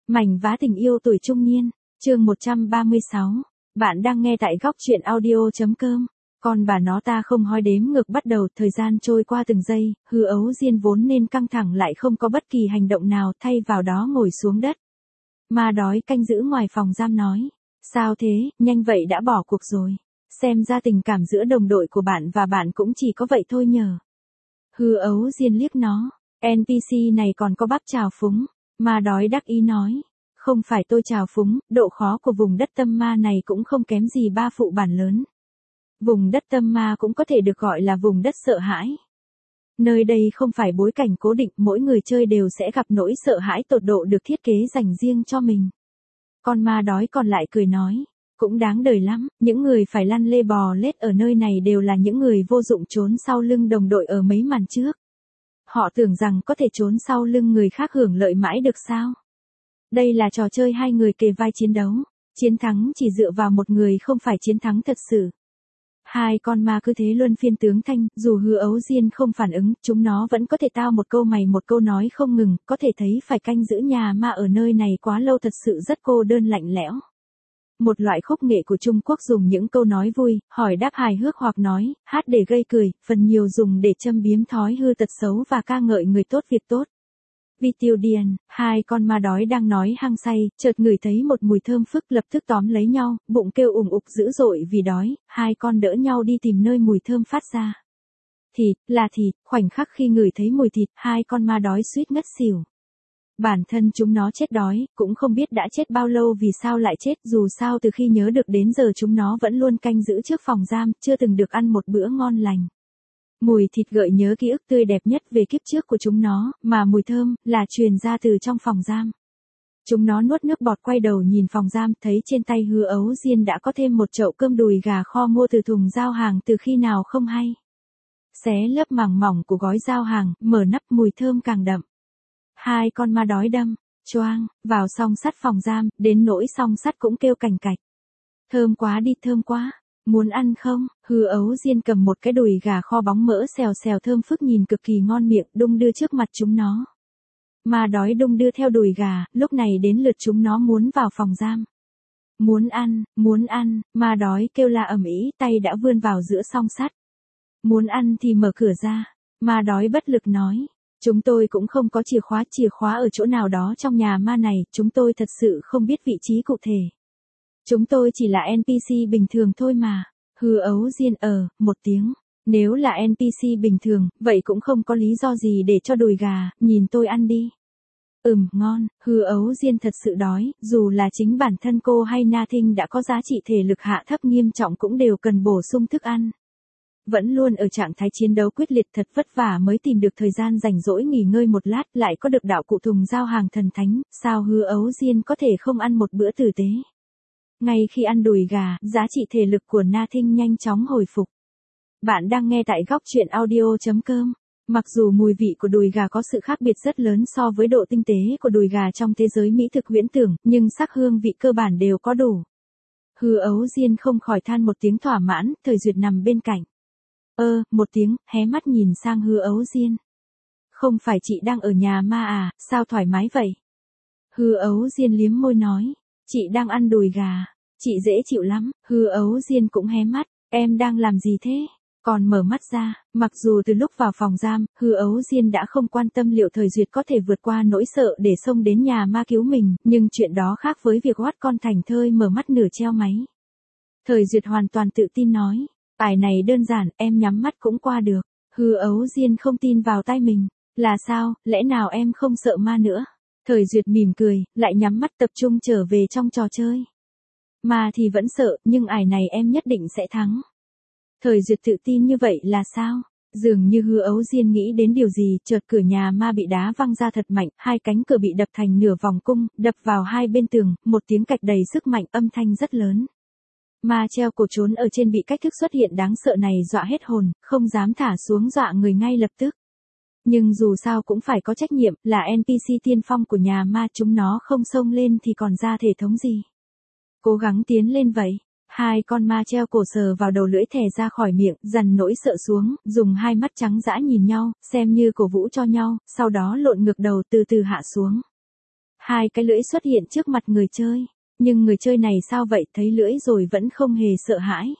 Mảnh vá tình yêu tuổi trung niên, chương 136. Bạn đang nghe tại góc truyện audio.com. Con bà nó ta không hoi đếm ngược bắt đầu, thời gian trôi qua từng giây, Hư Ấu Diên vốn nên căng thẳng lại không có bất kỳ hành động nào, thay vào đó ngồi xuống đất. Ma đói canh giữ ngoài phòng giam nói. Sao thế, nhanh vậy đã bỏ cuộc rồi. Xem ra tình cảm giữa đồng đội của bạn và bạn cũng chỉ có vậy thôi nhờ. Hư Ấu Diên liếc nó. NPC này còn có bắp trào phúng. Ma đói đắc ý nói. Không phải tôi trào phúng, độ khó của vùng đất tâm ma này cũng không kém gì ba phụ bản lớn. Vùng đất tâm ma cũng có thể được gọi là vùng đất sợ hãi. Nơi đây không phải bối cảnh cố định, mỗi người chơi đều sẽ gặp nỗi sợ hãi tột độ được thiết kế dành riêng cho mình. Con ma đói còn lại cười nói. Cũng đáng đời lắm, những người phải lăn lê bò lết ở nơi này đều là những người vô dụng trốn sau lưng đồng đội ở mấy màn trước. Họ tưởng rằng có thể trốn sau lưng người khác hưởng lợi mãi được sao? Đây là trò chơi hai người kề vai chiến đấu, chiến thắng chỉ dựa vào một người không phải chiến thắng thật sự. Hai con ma cứ thế luân phiên tướng thanh, dù Hư Ấu Diên không phản ứng, chúng nó vẫn có thể tao một câu mày một câu nói không ngừng, có thể thấy phải canh giữ nhà ma ở nơi này quá lâu thật sự rất cô đơn lạnh lẽo. Một loại khúc nghệ của Trung Quốc dùng những câu nói vui, hỏi đáp hài hước hoặc nói, hát để gây cười, phần nhiều dùng để châm biếm thói hư tật xấu và ca ngợi người tốt việc tốt. Vi Tiêu Điền, hai con ma đói đang nói hăng say, chợt ngửi thấy một mùi thơm phức lập tức tóm lấy nhau, bụng kêu ủng ục dữ dội vì đói, hai con đỡ nhau đi tìm nơi mùi thơm phát ra. Thịt, là thịt, khoảnh khắc khi ngửi thấy mùi thịt, hai con ma đói suýt ngất xỉu. Bản thân chúng nó chết đói, cũng không biết đã chết bao lâu vì sao lại chết, dù sao từ khi nhớ được đến giờ chúng nó vẫn luôn canh giữ trước phòng giam, chưa từng được ăn một bữa ngon lành. Mùi thịt gợi nhớ ký ức tươi đẹp nhất về kiếp trước của chúng nó, mà mùi thơm là truyền ra từ trong phòng giam. Chúng nó nuốt nước bọt quay đầu nhìn phòng giam, thấy trên tay Hư Ấu Diên đã có thêm một chậu cơm đùi gà kho mua từ thùng giao hàng từ khi nào không hay. Xé lớp màng mỏng của gói giao hàng, mở nắp mùi thơm càng đậm. Hai con ma đói đâm, choang, vào song sắt phòng giam, đến nỗi song sắt cũng kêu cành cạch. Thơm quá đi, thơm quá. Muốn ăn không? Hư Ấu Diên cầm một cái đùi gà kho bóng mỡ xèo xèo thơm phức nhìn cực kỳ ngon miệng, đung đưa trước mặt chúng nó. Ma đói đung đưa theo đùi gà, lúc này đến lượt chúng nó muốn vào phòng giam. Muốn ăn, ma đói kêu la ầm ĩ, tay đã vươn vào giữa song sắt. Muốn ăn thì mở cửa ra, ma đói bất lực nói. Chúng tôi cũng không có chìa khóa ở chỗ nào đó trong nhà ma này, chúng tôi thật sự không biết vị trí cụ thể. Chúng tôi chỉ là NPC bình thường thôi mà. Hư Ấu Diên một tiếng. Nếu là NPC bình thường, vậy cũng không có lý do gì để cho đùi gà, nhìn tôi ăn đi. Ngon, Hư Ấu Diên thật sự đói, dù là chính bản thân cô hay Na Thinh đã có giá trị thể lực hạ thấp nghiêm trọng cũng đều cần bổ sung thức ăn. Vẫn luôn ở trạng thái chiến đấu quyết liệt thật vất vả mới tìm được thời gian rảnh rỗi nghỉ ngơi một lát, lại có được đạo cụ thùng giao hàng thần thánh, sao Hư Ấu Diên có thể không ăn một bữa tử tế. Ngay khi ăn đùi gà, giá trị thể lực của Na Thinh nhanh chóng hồi phục. Bạn đang nghe tại góc truyện audio.com. Mặc dù mùi vị của đùi gà có sự khác biệt rất lớn so với độ tinh tế của đùi gà trong thế giới mỹ thực huyễn tưởng, nhưng sắc hương vị cơ bản đều có đủ. Hư Ấu Diên không khỏi than một tiếng thỏa mãn, Thời Duyệt nằm bên cạnh. Một tiếng, hé mắt nhìn sang Hư Ấu Diên. Không phải chị đang ở nhà ma à, sao thoải mái vậy? Hư Ấu Diên liếm môi nói. Chị đang ăn đùi gà. Chị dễ chịu lắm. Hư Ấu Diên cũng hé mắt. Em đang làm gì thế? Còn mở mắt ra, mặc dù từ lúc vào phòng giam, Hư Ấu Diên đã không quan tâm liệu Thời Duyệt có thể vượt qua nỗi sợ để xông đến nhà ma cứu mình, nhưng chuyện đó khác với việc oát con thành thơi mở mắt nửa treo máy. Thời Duyệt hoàn toàn tự tin nói. Bài này đơn giản, em nhắm mắt cũng qua được. Hư Ấu Diên không tin vào tai mình. Là sao, lẽ nào em không sợ ma nữa? Thời Duyệt mỉm cười, lại nhắm mắt tập trung trở về trong trò chơi. Ma thì vẫn sợ, nhưng ải này em nhất định sẽ thắng. Thời Duyệt tự tin như vậy là sao? Dường như Hư Ấu Diên nghĩ đến điều gì, chợt cửa nhà ma bị đá văng ra thật mạnh, hai cánh cửa bị đập thành nửa vòng cung, đập vào hai bên tường, một tiếng cạch đầy sức mạnh, âm thanh rất lớn. Ma treo cổ trốn ở trên bị cách thức xuất hiện đáng sợ này dọa hết hồn, không dám thả xuống dọa người ngay lập tức. Nhưng dù sao cũng phải có trách nhiệm, là NPC tiên phong của nhà ma, chúng nó không xông lên thì còn ra thể thống gì. Cố gắng tiến lên vậy. Hai con ma treo cổ sờ vào đầu lưỡi thè ra khỏi miệng, dằn nỗi sợ xuống, dùng hai mắt trắng dã nhìn nhau, xem như cổ vũ cho nhau, sau đó lộn ngược đầu từ từ hạ xuống. Hai cái lưỡi xuất hiện trước mặt người chơi. Nhưng người chơi này sao vậy, thấy lưỡi rồi vẫn không hề sợ hãi.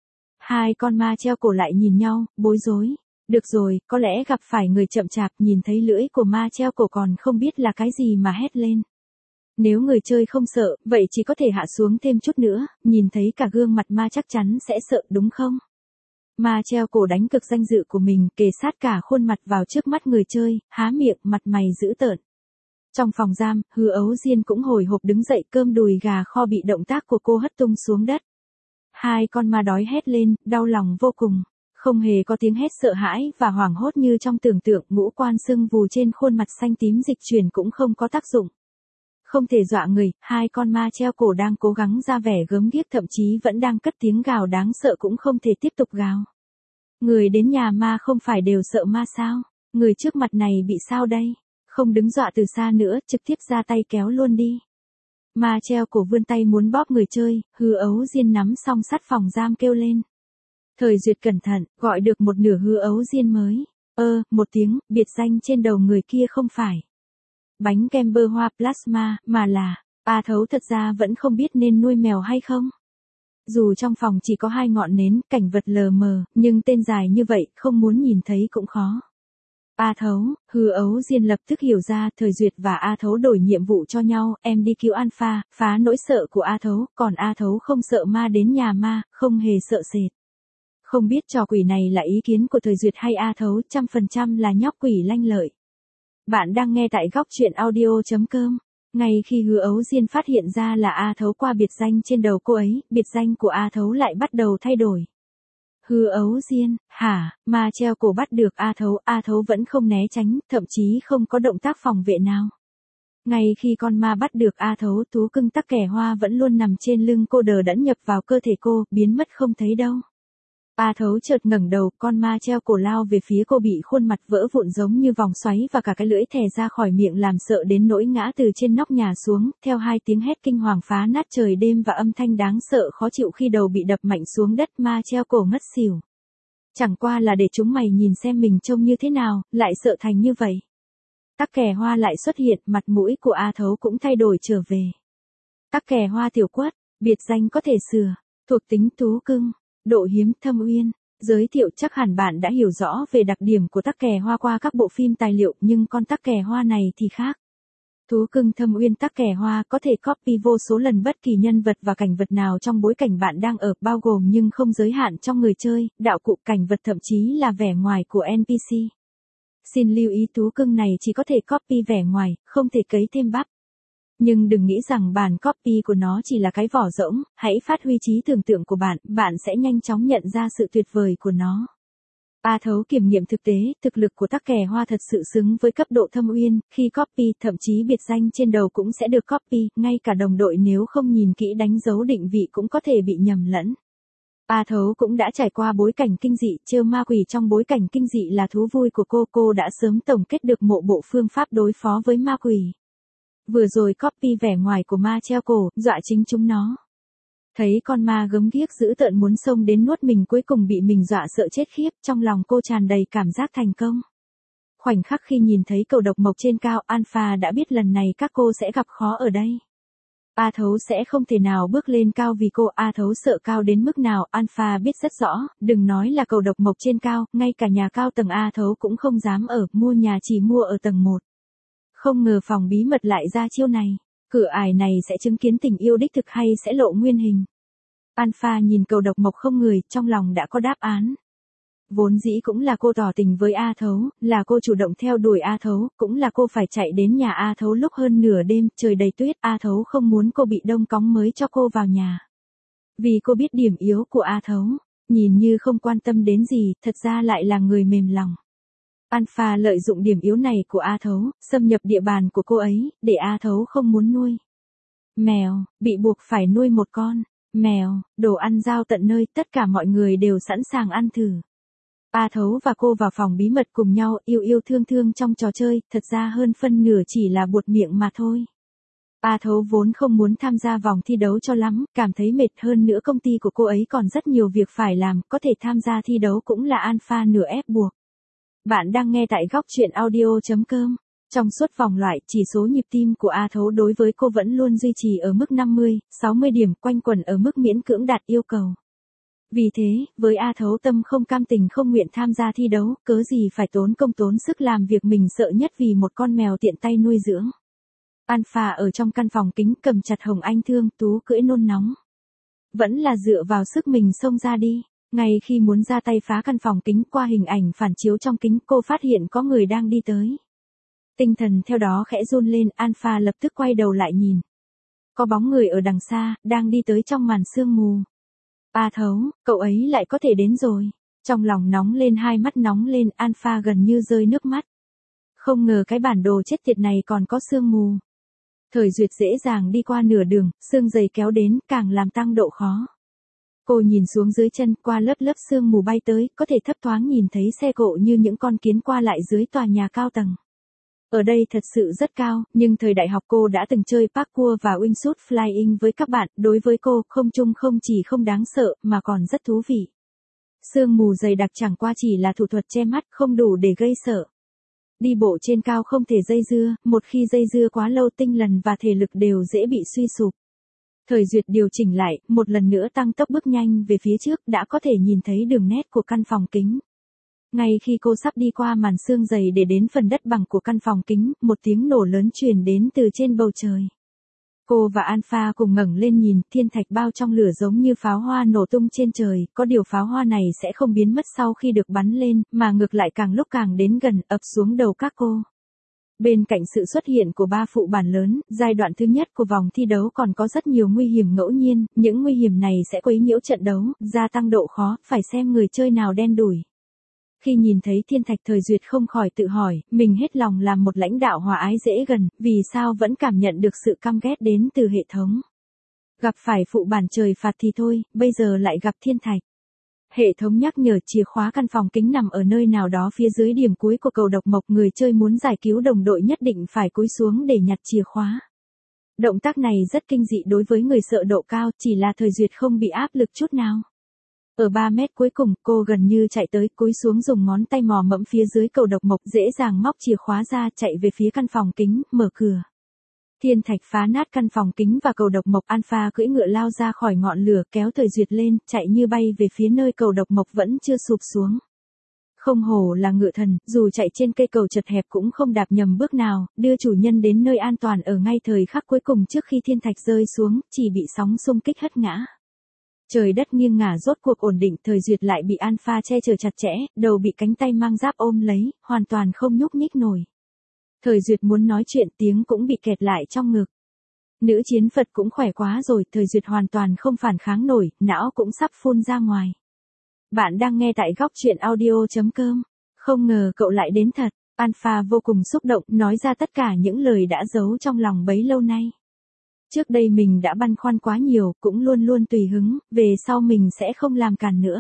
Hai con ma treo cổ lại nhìn nhau, bối rối. Được rồi, có lẽ gặp phải người chậm chạp, nhìn thấy lưỡi của ma treo cổ còn không biết là cái gì mà hét lên. Nếu người chơi không sợ, vậy chỉ có thể hạ xuống thêm chút nữa, nhìn thấy cả gương mặt ma chắc chắn sẽ sợ đúng không? Ma treo cổ đánh cực danh dự của mình, kề sát cả khuôn mặt vào trước mắt người chơi, há miệng, mặt mày dữ tợn. Trong phòng giam, Hứa Ấu Diên cũng hồi hộp đứng dậy, cơm đùi gà kho bị động tác của cô hất tung xuống đất. Hai con ma đói hét lên, đau lòng vô cùng. Không hề có tiếng hét sợ hãi và hoảng hốt như trong tưởng tượng, ngũ quan sưng vù trên khuôn mặt xanh tím dịch chuyển cũng không có tác dụng. Không thể dọa người, hai con ma treo cổ đang cố gắng ra vẻ gớm ghiếc, thậm chí vẫn đang cất tiếng gào đáng sợ cũng không thể tiếp tục gào. Người đến nhà ma không phải đều sợ ma sao? Người trước mặt này bị sao đây? Không đứng dọa từ xa nữa, trực tiếp ra tay kéo luôn đi. Ma treo cổ vươn tay muốn bóp người chơi, Hứa Ấu Diên nắm song sắt phòng giam kêu lên. Thời Duyệt cẩn thận, gọi được một nửa Hứa Ấu Diên mới. Một tiếng, biệt danh trên đầu người kia không phải bánh kem bơ hoa plasma, mà là, A Thấu thật ra vẫn không biết nên nuôi mèo hay không. Dù trong phòng chỉ có 2 ngọn nến, cảnh vật lờ mờ, nhưng tên dài như vậy, không muốn nhìn thấy cũng khó. A Thấu, Hứa Ấu Diên lập tức hiểu ra, Thời Duyệt và A Thấu đổi nhiệm vụ cho nhau, em đi cứu Alpha, phá nỗi sợ của A Thấu, còn A Thấu không sợ ma đến nhà ma, không hề sợ sệt. Không biết trò quỷ này là ý kiến của Thời Duyệt hay A Thấu, 100% là nhóc quỷ lanh lợi. Bạn đang nghe tại góc truyện audio.com. Ngay khi Hứa Ấu Diên phát hiện ra là A Thấu qua biệt danh trên đầu cô ấy, biệt danh của A Thấu lại bắt đầu thay đổi. Hứa Ấu Diên, hả, ma treo cổ bắt được A Thấu vẫn không né tránh, thậm chí không có động tác phòng vệ nào. Ngay khi con ma bắt được A Thấu, thú cưng tắc kè hoa vẫn luôn nằm trên lưng cô đờ đẫn nhập vào cơ thể cô, biến mất không thấy đâu. A Thấu chợt ngẩng đầu, con ma treo cổ lao về phía cô bị khuôn mặt vỡ vụn giống như vòng xoáy và cả cái lưỡi thè ra khỏi miệng làm sợ đến nỗi ngã từ trên nóc nhà xuống, theo 2 tiếng hét kinh hoàng phá nát trời đêm và âm thanh đáng sợ khó chịu khi đầu bị đập mạnh xuống đất, ma treo cổ ngất xỉu. Chẳng qua là để chúng mày nhìn xem mình trông như thế nào, lại sợ thành như vậy. Tắc kè hoa lại xuất hiện, mặt mũi của A Thấu cũng thay đổi trở về. Tắc kè hoa tiểu quất, biệt danh có thể sửa, thuộc tính thú cưng. Độ hiếm thâm uyên. Giới thiệu chắc hẳn bạn đã hiểu rõ về đặc điểm của tắc kè hoa qua các bộ phim tài liệu, nhưng con tắc kè hoa này thì khác. Thú cưng thâm uyên tắc kè hoa có thể copy vô số lần bất kỳ nhân vật và cảnh vật nào trong bối cảnh bạn đang ở, bao gồm nhưng không giới hạn trong người chơi, đạo cụ, cảnh vật, thậm chí là vẻ ngoài của NPC. Xin lưu ý thú cưng này chỉ có thể copy vẻ ngoài, không thể cấy thêm bắp. Nhưng đừng nghĩ rằng bản copy của nó chỉ là cái vỏ rỗng, hãy phát huy trí tưởng tượng của bạn, bạn sẽ nhanh chóng nhận ra sự tuyệt vời của nó. A Thấu kiểm nghiệm thực tế, thực lực của tắc kè hoa thật sự xứng với cấp độ thâm uyên, khi copy, thậm chí biệt danh trên đầu cũng sẽ được copy, ngay cả đồng đội nếu không nhìn kỹ đánh dấu định vị cũng có thể bị nhầm lẫn. A Thấu cũng đã trải qua bối cảnh kinh dị, trêu ma quỷ trong bối cảnh kinh dị là thú vui của cô đã sớm tổng kết được một bộ phương pháp đối phó với ma quỷ. Vừa rồi copy vẻ ngoài của ma treo cổ, dọa chính chúng nó. Thấy con ma gớm ghiếc dữ tợn muốn xông đến nuốt mình, cuối cùng bị mình dọa sợ chết khiếp, trong lòng cô tràn đầy cảm giác thành công. Khoảnh khắc khi nhìn thấy cầu độc mộc trên cao, Alpha đã biết lần này các cô sẽ gặp khó ở đây. A Thấu sẽ không thể nào bước lên cao vì cô. A Thấu sợ cao đến mức nào, Alpha biết rất rõ, đừng nói là cầu độc mộc trên cao, ngay cả nhà cao tầng A Thấu cũng không dám ở, mua nhà chỉ mua ở tầng 1. Không ngờ phòng bí mật lại ra chiêu này. Cửa ải này sẽ chứng kiến tình yêu đích thực hay sẽ lộ nguyên hình. Alpha nhìn cầu độc mộc không người, trong lòng đã có đáp án. Vốn dĩ cũng là cô tỏ tình với A Thấu, là cô chủ động theo đuổi A Thấu, cũng là cô phải chạy đến nhà A Thấu lúc hơn nửa đêm, trời đầy tuyết, A Thấu không muốn cô bị đông cóng mới cho cô vào nhà. Vì cô biết điểm yếu của A Thấu, nhìn như không quan tâm đến gì, thật ra lại là người mềm lòng. Alpha lợi dụng điểm yếu này của A Thấu, xâm nhập địa bàn của cô ấy, để A Thấu không muốn nuôi mèo, bị buộc phải nuôi một con mèo, đồ ăn giao tận nơi, tất cả mọi người đều sẵn sàng ăn thử. A Thấu và cô vào phòng bí mật cùng nhau, yêu yêu thương thương trong trò chơi, thật ra hơn phân nửa chỉ là buột miệng mà thôi. A Thấu vốn không muốn tham gia vòng thi đấu cho lắm, cảm thấy mệt, hơn nữa công ty của cô ấy còn rất nhiều việc phải làm, có thể tham gia thi đấu cũng là Alpha nửa ép buộc. Bạn đang nghe tại góc truyện audio.com. Trong suốt vòng loại, chỉ số nhịp tim của A Thấu đối với cô vẫn luôn duy trì ở mức 50, 60 điểm, quanh quẩn ở mức miễn cưỡng đạt yêu cầu. Vì thế, với A Thấu tâm không cam tình không nguyện tham gia thi đấu, cớ gì phải tốn công tốn sức làm việc mình sợ nhất vì một con mèo tiện tay nuôi dưỡng. Alpha ở trong căn phòng kính cầm chặt Hồng Anh Thương, Tú cưỡi nôn nóng. Vẫn là dựa vào sức mình xông ra đi. Ngay khi muốn ra tay phá căn phòng kính qua hình ảnh phản chiếu trong kính, cô phát hiện có người đang đi tới. Tinh thần theo đó khẽ run lên, Alpha lập tức quay đầu lại nhìn. Có bóng người ở đằng xa, đang đi tới trong màn sương mù. A Thấu, cậu ấy lại có thể đến rồi. Trong lòng nóng lên, hai mắt nóng lên, Alpha gần như rơi nước mắt. Không ngờ cái bản đồ chết tiệt này còn có sương mù. Thời Duyệt dễ dàng đi qua nửa đường, sương dày kéo đến, càng làm tăng độ khó. Cô nhìn xuống dưới chân, qua lớp lớp sương mù bay tới, có thể thấp thoáng nhìn thấy xe cộ như những con kiến qua lại dưới tòa nhà cao tầng. Ở đây thật sự rất cao, nhưng thời đại học cô đã từng chơi parkour và wingsuit flying với các bạn, đối với cô, không trung không chỉ không đáng sợ, mà còn rất thú vị. Sương mù dày đặc chẳng qua chỉ là thủ thuật che mắt, không đủ để gây sợ. Đi bộ trên cao không thể dây dưa, một khi dây dưa quá lâu tinh thần và thể lực đều dễ bị suy sụp. Thời Duyệt điều chỉnh lại, một lần nữa tăng tốc bước nhanh về phía trước, đã có thể nhìn thấy đường nét của căn phòng kính. Ngay khi cô sắp đi qua màn sương dày để đến phần đất bằng của căn phòng kính, một tiếng nổ lớn truyền đến từ trên bầu trời. Cô và Alpha cùng ngẩng lên nhìn, thiên thạch bao trong lửa giống như pháo hoa nổ tung trên trời, có điều pháo hoa này sẽ không biến mất sau khi được bắn lên, mà ngược lại càng lúc càng đến gần, ập xuống đầu các cô. Bên cạnh sự xuất hiện của ba phụ bản lớn, giai đoạn thứ nhất của vòng thi đấu còn có rất nhiều nguy hiểm ngẫu nhiên, những nguy hiểm này sẽ quấy nhiễu trận đấu, gia tăng độ khó, phải xem người chơi nào đen đủi. Khi nhìn thấy thiên thạch, Thời Duyệt không khỏi tự hỏi, mình hết lòng làm một lãnh đạo hòa ái dễ gần, vì sao vẫn cảm nhận được sự căm ghét đến từ hệ thống. Gặp phải phụ bản trời phạt thì thôi, bây giờ lại gặp thiên thạch. Hệ thống nhắc nhở chìa khóa căn phòng kính nằm ở nơi nào đó phía dưới điểm cuối của cầu độc mộc, người chơi muốn giải cứu đồng đội nhất định phải cúi xuống để nhặt chìa khóa. Động tác này rất kinh dị đối với người sợ độ cao, chỉ là Thời Duyệt không bị áp lực chút nào. Ở 3 mét cuối cùng, cô gần như chạy tới, cúi xuống dùng ngón tay mò mẫm phía dưới cầu độc mộc, dễ dàng móc chìa khóa ra, chạy về phía căn phòng kính, mở cửa. Thiên thạch phá nát căn phòng kính và cầu độc mộc, Alpha cưỡi ngựa lao ra khỏi ngọn lửa, kéo Thời Duyệt lên, chạy như bay về phía nơi cầu độc mộc vẫn chưa sụp xuống. Không hổ là ngựa thần, dù chạy trên cây cầu chật hẹp cũng không đạp nhầm bước nào, đưa chủ nhân đến nơi an toàn ở ngay thời khắc cuối cùng trước khi thiên thạch rơi xuống, chỉ bị sóng xung kích hất ngã. Trời đất nghiêng ngả rốt cuộc ổn định, Thời Duyệt lại bị Alpha che chở chặt chẽ, đầu bị cánh tay mang giáp ôm lấy, hoàn toàn không nhúc nhích nổi. Thời Duyệt muốn nói chuyện, tiếng cũng bị kẹt lại trong ngực. Nữ chiến Phật cũng khỏe quá rồi, Thời Duyệt hoàn toàn không phản kháng nổi, não cũng sắp phun ra ngoài. Bạn đang nghe tại góc truyện audio.com. Không ngờ cậu lại đến thật. Alpha vô cùng xúc động, nói ra tất cả những lời đã giấu trong lòng bấy lâu nay. Trước đây mình đã băn khoăn quá nhiều, cũng luôn luôn tùy hứng, về sau mình sẽ không làm càn nữa.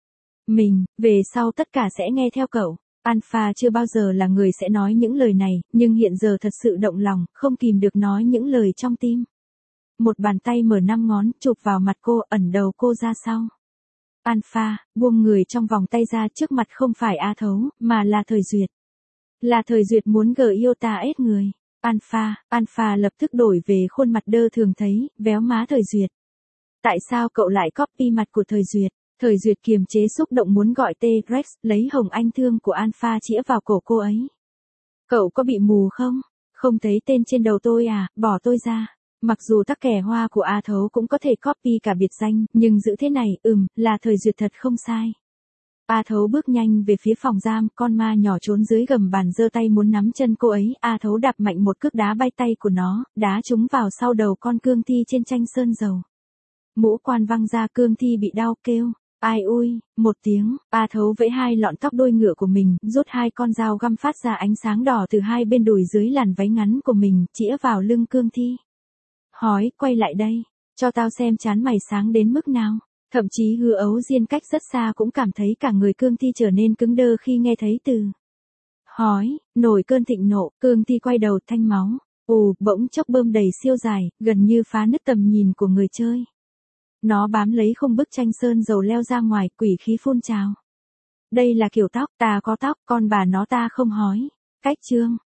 Về sau tất cả sẽ nghe theo cậu. Alpha chưa bao giờ là người sẽ nói những lời này, nhưng hiện giờ thật sự động lòng, không kìm được nói những lời trong tim. Một bàn tay mở 5 ngón, chụp vào mặt cô, ẩn đầu cô ra sau. Alpha, buông người trong vòng tay ra, trước mặt không phải A Thấu, mà là Thời Duyệt. Là Thời Duyệt muốn Iota ết người. Alpha lập tức đổi về khuôn mặt đơ thường thấy, véo má Thời Duyệt. Tại sao cậu lại copy mặt của Thời Duyệt? Thời Duyệt kiềm chế xúc động muốn gọi T-Rex, lấy Hồng Anh Thương của Alpha chĩa vào cổ cô ấy. Cậu có bị mù không? Không thấy tên trên đầu tôi à, bỏ tôi ra. Mặc dù tắc kè hoa của A Thấu cũng có thể copy cả biệt danh, nhưng giữ thế này, là Thời Duyệt thật không sai. A Thấu bước nhanh về phía phòng giam, con ma nhỏ trốn dưới gầm bàn giơ tay muốn nắm chân cô ấy, A Thấu đạp mạnh một cước đá bay tay của nó, đá trúng vào sau đầu con cương thi trên tranh sơn dầu. Mũ quan văng ra, cương thi bị đau kêu. Ai ui, một tiếng, A Thấu vẫy hai lọn tóc đuôi ngựa của mình, rút hai con dao găm phát ra ánh sáng đỏ từ hai bên đùi dưới làn váy ngắn của mình, chĩa vào lưng cương thi. Hói, quay lại đây, cho tao xem trán mày sáng đến mức nào. Thậm chí Hứa Ấu Diên cách rất xa cũng cảm thấy cả người cương thi trở nên cứng đơ khi nghe thấy từ hói, nổi cơn thịnh nộ, cương thi quay đầu thanh máu. Bỗng chốc bơm đầy siêu dài, gần như phá nứt tầm nhìn của người chơi. Nó bám lấy khung bức tranh sơn dầu leo ra ngoài, quỷ khí phun trào. Đây là kiểu tóc, ta có tóc, con bà nó ta không hói. Cách chương.